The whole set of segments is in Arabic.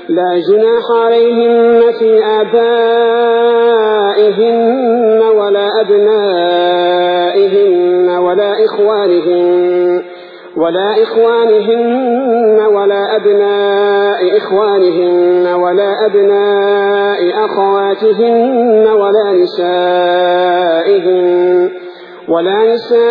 لا جناح عليهن في آبائهن ولا أبنائهن ولا إخوانهن ولا أبناء إخوانهن ولا أبناء أخواتهن ولا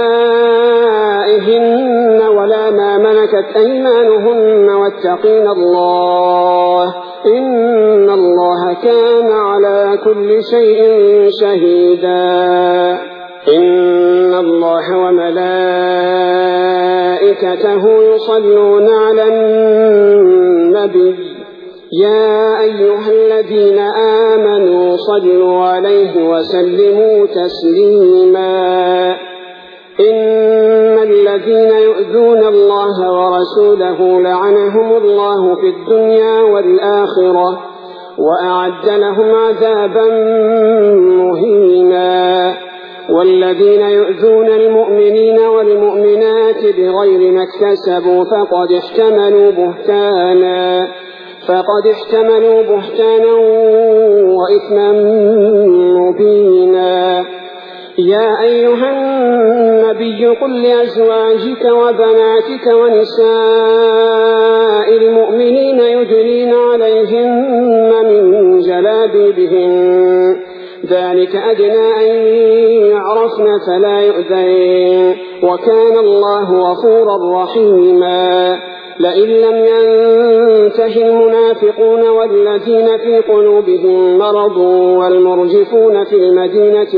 نسائهن ولا ما ملكت أيمانهن واتقين الله إن الله كان على كل شيء شهيدا. إن الله وملائكته يصلون على النبي يا أيها الذين آمنوا صلوا عليه وسلموا تسليما. إن الذين يؤذون الله ورسوله لعنهم الله في الدنيا والآخرة وأعد لهم عذابا مهينا. والذين يؤذون المؤمنين والمؤمنات بغير ما اكتسبوا فقد احتملوا بهتانا وإثما مبينا. يا أيها النبي قل لأزواجك وبناتك ونساء المؤمنين يدنين عليهن من جلابيبهن ذلك أدنى أن يعرفن فلا يؤذين وكان الله غفورا رحيما. لئن لم ينته المنافقون والذين في قلوبهم مرض والمرجفون في المدينة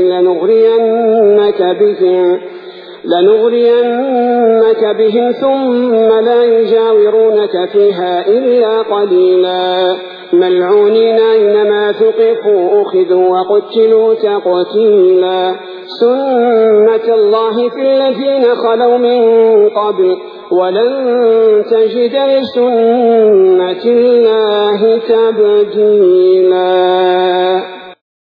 لنغرينك بهم ثم لا يجاورونك فيها إلا قليلا. ملعونين أينما ثقفوا أخذوا وقتلوا تقتيلا. سنة الله في الذين خلوا من قبل ولن تجد لسنة الله تبديلا.